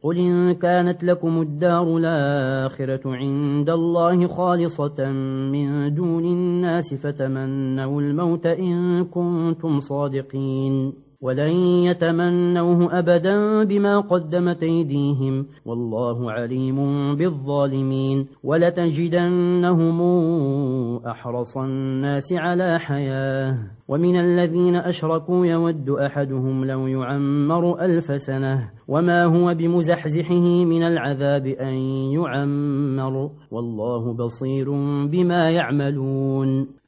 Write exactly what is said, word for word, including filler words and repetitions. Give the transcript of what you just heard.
قل إن كانت لكم الدار الآخرة عند الله خالصة من دون الناس فتمنوا الموت إن كنتم صادقين ولن يتمنوه أبدا بما قدمت أيديهم والله عليم بالظالمين ولتجدنهم أحرص الناس على حياة ومن الذين أشركوا يود أحدهم لو يعمر ألف سنة وما هو بمزحزحه من العذاب أن يعمر والله بصير بما يعملون